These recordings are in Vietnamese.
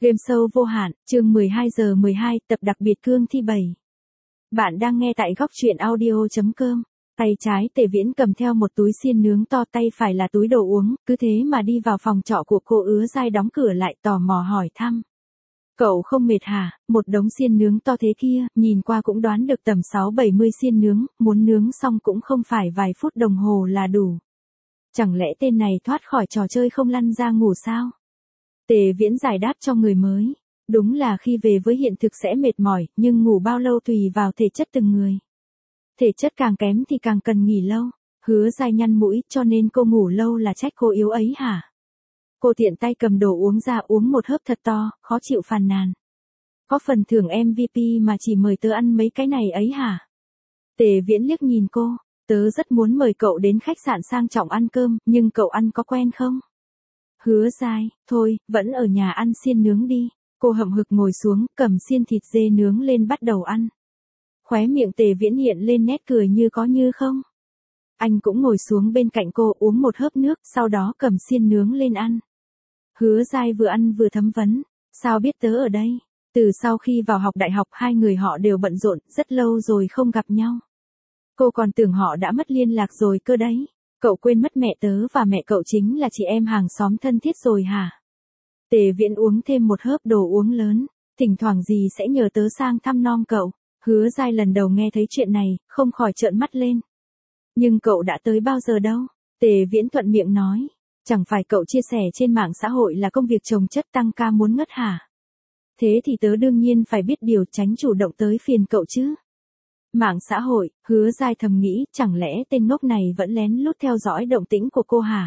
Game show vô hạn, chương 12 giờ 12, tập đặc biệt cương thi 7. Bạn đang nghe tại góc truyện audio.com. Tay trái Tề Viễn cầm theo một túi xiên nướng to, tay phải là túi đồ uống, cứ thế mà đi vào phòng trọ của cô Ứa Giai, đóng cửa lại, tò mò hỏi thăm. Cậu không mệt hả? Một đống xiên nướng to thế kia, nhìn qua cũng đoán được tầm 6-70 xiên nướng, muốn nướng xong cũng không phải vài phút đồng hồ là đủ. Chẳng lẽ tên này thoát khỏi trò chơi không lăn ra ngủ sao? Tề Viễn giải đáp cho người mới. Đúng là khi về với hiện thực sẽ mệt mỏi, nhưng ngủ bao lâu tùy vào thể chất từng người. Thể chất càng kém thì càng cần nghỉ lâu. Hứa Giai nhăn mũi, cho nên cô ngủ lâu là trách cô yếu ấy hả? Cô tiện tay cầm đồ uống ra uống một hớp thật to, khó chịu phàn nàn. Có phần thưởng MVP mà chỉ mời tớ ăn mấy cái này ấy hả? Tề Viễn liếc nhìn cô, tớ rất muốn mời cậu đến khách sạn sang trọng ăn cơm, nhưng cậu ăn có quen không? Hứa Giai, thôi, vẫn ở nhà ăn xiên nướng đi. Cô hậm hực ngồi xuống, cầm xiên thịt dê nướng lên bắt đầu ăn. Khóe miệng Tề Viễn hiện lên nét cười như có như không. Anh cũng ngồi xuống bên cạnh cô uống một hớp nước, sau đó cầm xiên nướng lên ăn. Hứa Giai vừa ăn vừa thấm vấn, sao biết tớ ở đây? Từ sau khi vào học đại học hai người họ đều bận rộn, rất lâu rồi không gặp nhau. Cô còn tưởng họ đã mất liên lạc rồi cơ đấy. Cậu quên mất mẹ tớ và mẹ cậu chính là chị em hàng xóm thân thiết rồi hả? Tề Viễn uống thêm một hớp đồ uống lớn, thỉnh thoảng gì sẽ nhờ tớ sang thăm nom cậu. Hứa Giai lần đầu nghe thấy chuyện này, không khỏi trợn mắt lên. Nhưng cậu đã tới bao giờ đâu? Tề Viễn thuận miệng nói. Chẳng phải cậu chia sẻ trên mạng xã hội là công việc chồng chất tăng ca muốn ngất hả? Thế thì tớ đương nhiên phải biết điều, tránh chủ động tới phiền cậu chứ. Mạng xã hội, Hứa Giai thầm nghĩ, chẳng lẽ tên ngốc này vẫn lén lút theo dõi động tĩnh của cô hả?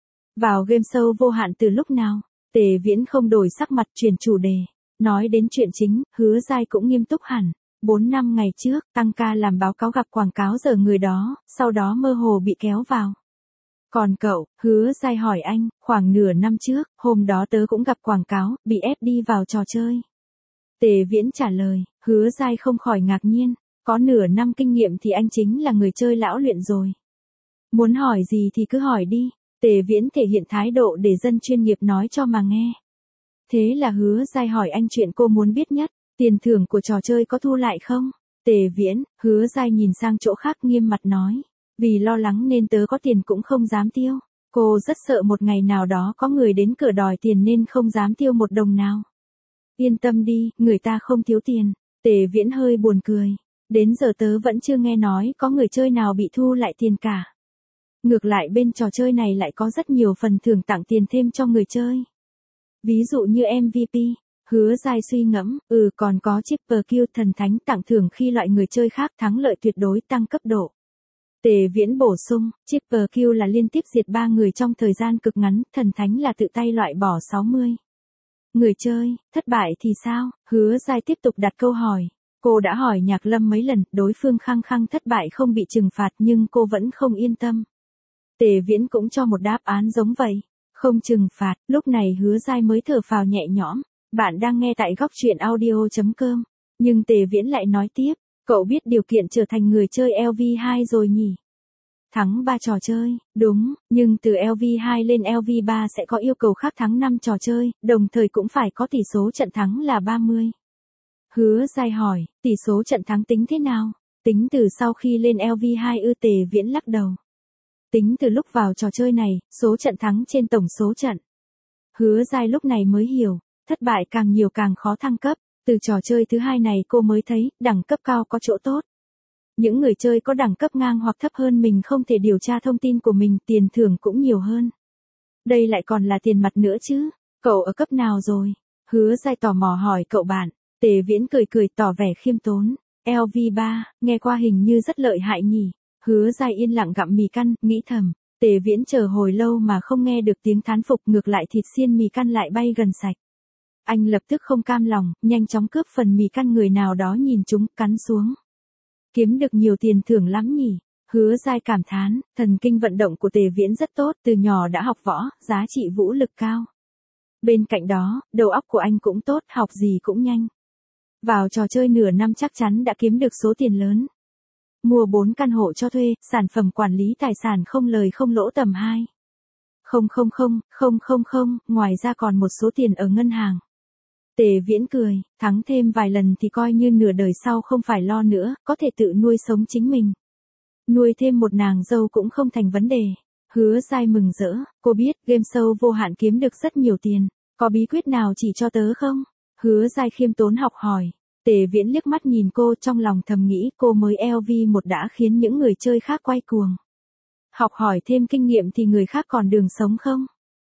Vào game show vô hạn từ lúc nào? Tề Viễn không đổi sắc mặt, chuyển chủ đề. Nói đến chuyện chính, Hứa Giai cũng nghiêm túc hẳn. 4 năm ngày trước, tăng ca làm báo cáo gặp quảng cáo giờ người đó, sau đó mơ hồ bị kéo vào. Còn cậu? Hứa Giai hỏi anh, khoảng nửa năm trước, hôm đó tớ cũng gặp quảng cáo, bị ép đi vào trò chơi. Tề Viễn trả lời, Hứa Giai không khỏi ngạc nhiên. Có nửa năm kinh nghiệm thì anh chính là người chơi lão luyện rồi. Muốn hỏi gì thì cứ hỏi đi. Tề Viễn thể hiện thái độ để dân chuyên nghiệp nói cho mà nghe. Thế là Hứa Giai hỏi anh chuyện cô muốn biết nhất. Tiền thưởng của trò chơi có thu lại không? Tề Viễn, Hứa Giai nhìn sang chỗ khác nghiêm mặt nói. Vì lo lắng nên tớ có tiền cũng không dám tiêu. Cô rất sợ một ngày nào đó có người đến cửa đòi tiền nên không dám tiêu một đồng nào. Yên tâm đi, người ta không thiếu tiền. Tề Viễn hơi buồn cười. Đến giờ tớ vẫn chưa nghe nói có người chơi nào bị thu lại tiền cả. Ngược lại bên trò chơi này lại có rất nhiều phần thưởng tặng tiền thêm cho người chơi. Ví dụ như MVP, Hứa Giai suy ngẫm, còn có Triple Kill thần thánh tặng thưởng khi loại người chơi khác thắng lợi tuyệt đối tăng cấp độ. Tề Viễn bổ sung, Triple Kill là liên tiếp diệt 3 người trong thời gian cực ngắn, thần thánh là tự tay loại bỏ 60 người chơi. Thất bại thì sao? Hứa Giai tiếp tục đặt câu hỏi. Cô đã hỏi Nhạc Lâm mấy lần, đối phương khăng khăng thất bại không bị trừng phạt nhưng cô vẫn không yên tâm. Tề Viễn cũng cho một đáp án giống vậy. Không trừng phạt, lúc này Hứa Giai mới thở phào nhẹ nhõm. Bạn đang nghe tại góc truyện audio.com. Nhưng Tề Viễn lại nói tiếp, cậu biết điều kiện trở thành người chơi LV2 rồi nhỉ? Thắng 3 trò chơi, đúng, nhưng từ LV2 lên LV3 sẽ có yêu cầu khác, thắng 5 trò chơi, đồng thời cũng phải có tỷ số trận thắng là 30. Hứa Giai hỏi, tỷ số trận thắng tính thế nào? Tính từ sau khi lên LV2 Tề Viễn lắc đầu. Tính từ lúc vào trò chơi này, số trận thắng trên tổng số trận. Hứa Giai lúc này mới hiểu, thất bại càng nhiều càng khó thăng cấp. Từ trò chơi thứ hai này cô mới thấy, đẳng cấp cao có chỗ tốt. Những người chơi có đẳng cấp ngang hoặc thấp hơn mình không thể điều tra thông tin của mình, tiền thưởng cũng nhiều hơn. Đây lại còn là tiền mặt nữa chứ. Cậu ở cấp nào rồi? Hứa Giai tò mò hỏi cậu bạn. Tề Viễn cười cười tỏ vẻ khiêm tốn. LV3, nghe qua hình như rất lợi hại nhỉ. Hứa Giai yên lặng gặm mì căn, nghĩ thầm. Tề Viễn chờ hồi lâu mà không nghe được tiếng thán phục, ngược lại thịt xiên mì căn lại bay gần sạch. Anh lập tức không cam lòng, nhanh chóng cướp phần mì căn người nào đó nhìn chúng, cắn xuống. Kiếm được nhiều tiền thưởng lắm nhỉ. Hứa Giai cảm thán, thần kinh vận động của Tề Viễn rất tốt, từ nhỏ đã học võ, giá trị vũ lực cao. Bên cạnh đó, đầu óc của anh cũng tốt, học gì cũng nhanh. Vào trò chơi nửa năm chắc chắn đã kiếm được số tiền lớn. Mua 4 căn hộ cho thuê, sản phẩm quản lý tài sản không lời không lỗ tầm 2. 000, ngoài ra còn một số tiền ở ngân hàng. Tề Viễn cười, thắng thêm vài lần thì coi như nửa đời sau không phải lo nữa, có thể tự nuôi sống chính mình. Nuôi thêm một nàng dâu cũng không thành vấn đề. Hứa Giai mừng rỡ, cô biết game show vô hạn kiếm được rất nhiều tiền, có bí quyết nào chỉ cho tớ không? Hứa Giai khiêm tốn học hỏi. Tề Viễn liếc mắt nhìn cô trong lòng thầm nghĩ cô mới LV1 đã khiến những người chơi khác quay cuồng. Học hỏi thêm kinh nghiệm thì người khác còn đường sống không?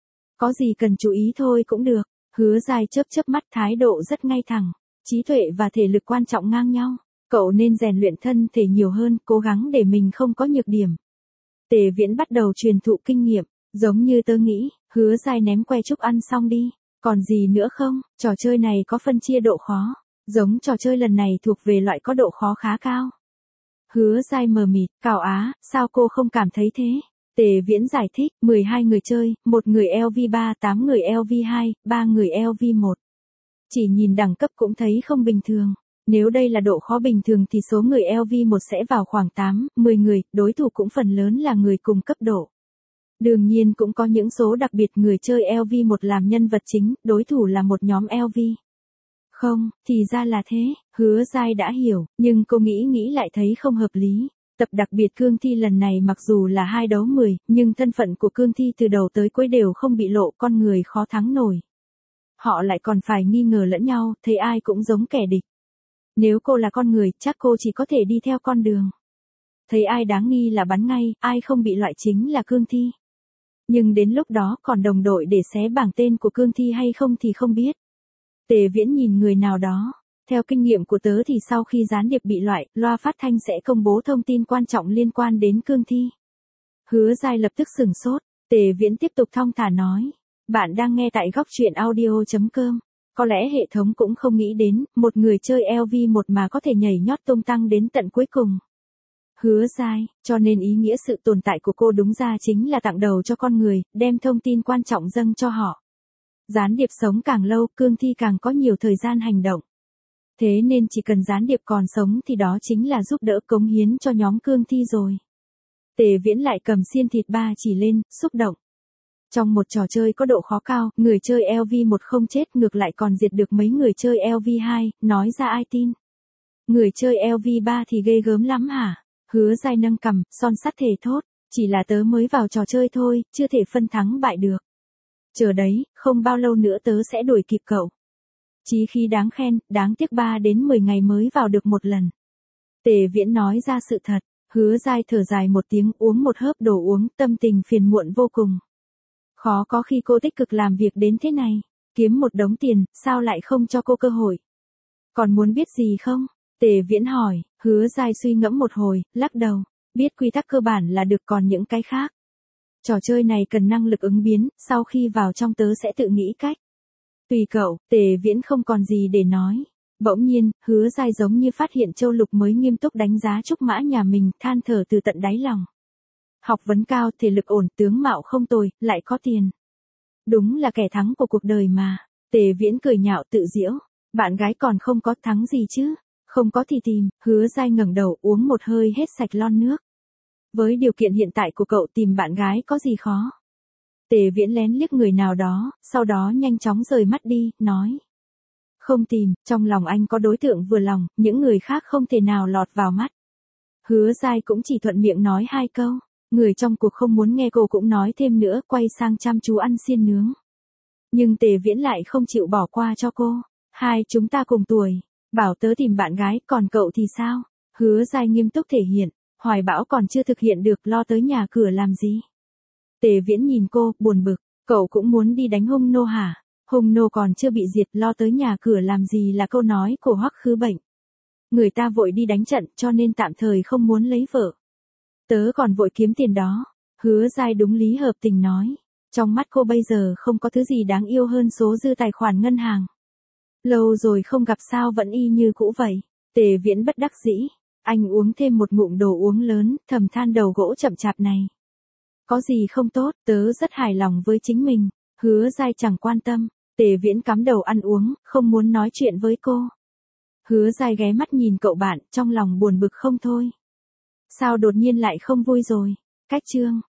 Có gì cần chú ý thôi cũng được. Hứa Giai chớp chớp mắt thái độ rất ngay thẳng. Trí tuệ và thể lực quan trọng ngang nhau. Cậu nên rèn luyện thân thể nhiều hơn, cố gắng để mình không có nhược điểm. Tề Viễn bắt đầu truyền thụ kinh nghiệm, giống như tớ nghĩ, Hứa Giai ném que trúc ăn xong đi. Còn gì nữa không? Trò chơi này có phân chia độ khó. Giống trò chơi lần này thuộc về loại có độ khó khá cao. Hứa Giai mờ mịt, Cào Á, sao cô không cảm thấy thế? Tề Viễn giải thích, 12 người chơi, một người LV3, 8 người LV2, 3 người LV1. Chỉ nhìn đẳng cấp cũng thấy không bình thường. Nếu đây là độ khó bình thường thì số người LV1 sẽ vào khoảng 8, 10 người, đối thủ cũng phần lớn là người cùng cấp độ. Đương nhiên cũng có những số đặc biệt người chơi LV1 làm nhân vật chính, đối thủ là một nhóm LV. Không, thì ra là thế, Hứa Giai đã hiểu, nhưng cô nghĩ lại thấy không hợp lý. Tập đặc biệt cương thi lần này mặc dù là 2 đấu 10, nhưng thân phận của cương thi từ đầu tới cuối đều không bị lộ, con người khó thắng nổi. Họ lại còn phải nghi ngờ lẫn nhau, thấy ai cũng giống kẻ địch. Nếu cô là con người, chắc cô chỉ có thể đi theo con đường. Thấy ai đáng nghi là bắn ngay, ai không bị loại chính là cương thi. Nhưng đến lúc đó còn đồng đội để xé bảng tên của cương thi hay không thì không biết. Tề Viễn nhìn người nào đó. Theo kinh nghiệm của tớ thì sau khi gián điệp bị loại, loa phát thanh sẽ công bố thông tin quan trọng liên quan đến cương thi. Hứa Giai lập tức sửng sốt. Tề Viễn tiếp tục thong thả nói. Bạn đang nghe tại góc truyện audio.com. Có lẽ hệ thống cũng không nghĩ đến, một người chơi LV1 mà có thể nhảy nhót tung tăng đến tận cuối cùng. Hứa Giai, cho nên ý nghĩa sự tồn tại của cô đúng ra chính là tặng đầu cho con người, đem thông tin quan trọng dâng cho họ. Gián điệp sống càng lâu, cương thi càng có nhiều thời gian hành động. Thế nên chỉ cần gián điệp còn sống thì đó chính là giúp đỡ cống hiến cho nhóm cương thi rồi. Tề Viễn lại cầm xiên thịt ba chỉ lên, xúc động. Trong một trò chơi có độ khó cao, người chơi LV1 không chết ngược lại còn diệt được mấy người chơi LV2, nói ra ai tin. Người chơi LV3 thì ghê gớm lắm hả? Hứa Giai nâng cằm, son sắt thề thốt, chỉ là tớ mới vào trò chơi thôi, chưa thể phân thắng bại được. Chờ đấy, không bao lâu nữa tớ sẽ đuổi kịp cậu. Chí khí đáng khen, đáng tiếc 3 đến 10 ngày mới vào được một lần. Tề Viễn nói ra sự thật, Hứa Giai thở dài một tiếng uống một hớp đồ uống, tâm tình phiền muộn vô cùng. Khó có khi cô tích cực làm việc đến thế này, kiếm một đống tiền, sao lại không cho cô cơ hội? Còn muốn biết gì không? Tề Viễn hỏi, Hứa Giai suy ngẫm một hồi, lắc đầu, biết quy tắc cơ bản là được còn những cái khác. Trò chơi này cần năng lực ứng biến, sau khi vào trong tớ sẽ tự nghĩ cách. Tùy cậu, Tề Viễn không còn gì để nói. Bỗng nhiên, Hứa Giai giống như phát hiện Châu Lục mới nghiêm túc đánh giá trúc mã nhà mình, than thở từ tận đáy lòng. Học vấn cao, thể lực ổn, tướng mạo không tồi, lại có tiền. Đúng là kẻ thắng của cuộc đời mà. Tề Viễn cười nhạo tự giễu. Bạn gái còn không có thắng gì chứ? Không có thì tìm. Hứa Giai ngẩng đầu uống một hơi hết sạch lon nước. Với điều kiện hiện tại của cậu tìm bạn gái có gì khó? Tề Viễn lén liếc người nào đó, sau đó nhanh chóng rời mắt đi, nói. Không tìm, trong lòng anh có đối tượng vừa lòng, những người khác không thể nào lọt vào mắt. Hứa Giai cũng chỉ thuận miệng nói 2 câu. Người trong cuộc không muốn nghe cô cũng nói thêm nữa, quay sang chăm chú ăn xiên nướng. Nhưng Tề Viễn lại không chịu bỏ qua cho cô. Hai chúng ta cùng tuổi. Bảo tớ tìm bạn gái, còn cậu thì sao? Hứa Giai nghiêm túc thể hiện. Hoài bão còn chưa thực hiện được, lo tới nhà cửa làm gì? Tề Viễn nhìn cô, buồn bực. Cậu cũng muốn đi đánh Hung Nô hả? Hung Nô còn chưa bị diệt, lo tới nhà cửa làm gì là câu nói của Hoắc Khứ Bệnh. Người ta vội đi đánh trận cho nên tạm thời không muốn lấy vợ. Tớ còn vội kiếm tiền đó. Hứa Giai đúng lý hợp tình nói. Trong mắt cô bây giờ không có thứ gì đáng yêu hơn số dư tài khoản ngân hàng. Lâu rồi không gặp sao vẫn y như cũ vậy. Tề Viễn bất đắc dĩ. Anh uống thêm một ngụm đồ uống lớn, thầm than đầu gỗ chậm chạp này. Có gì không tốt, tớ rất hài lòng với chính mình. Hứa Giai chẳng quan tâm. Tề Viễn cắm đầu ăn uống, không muốn nói chuyện với cô. Hứa Giai ghé mắt nhìn cậu bạn, trong lòng buồn bực không thôi. Sao đột nhiên lại không vui rồi? Cách chương.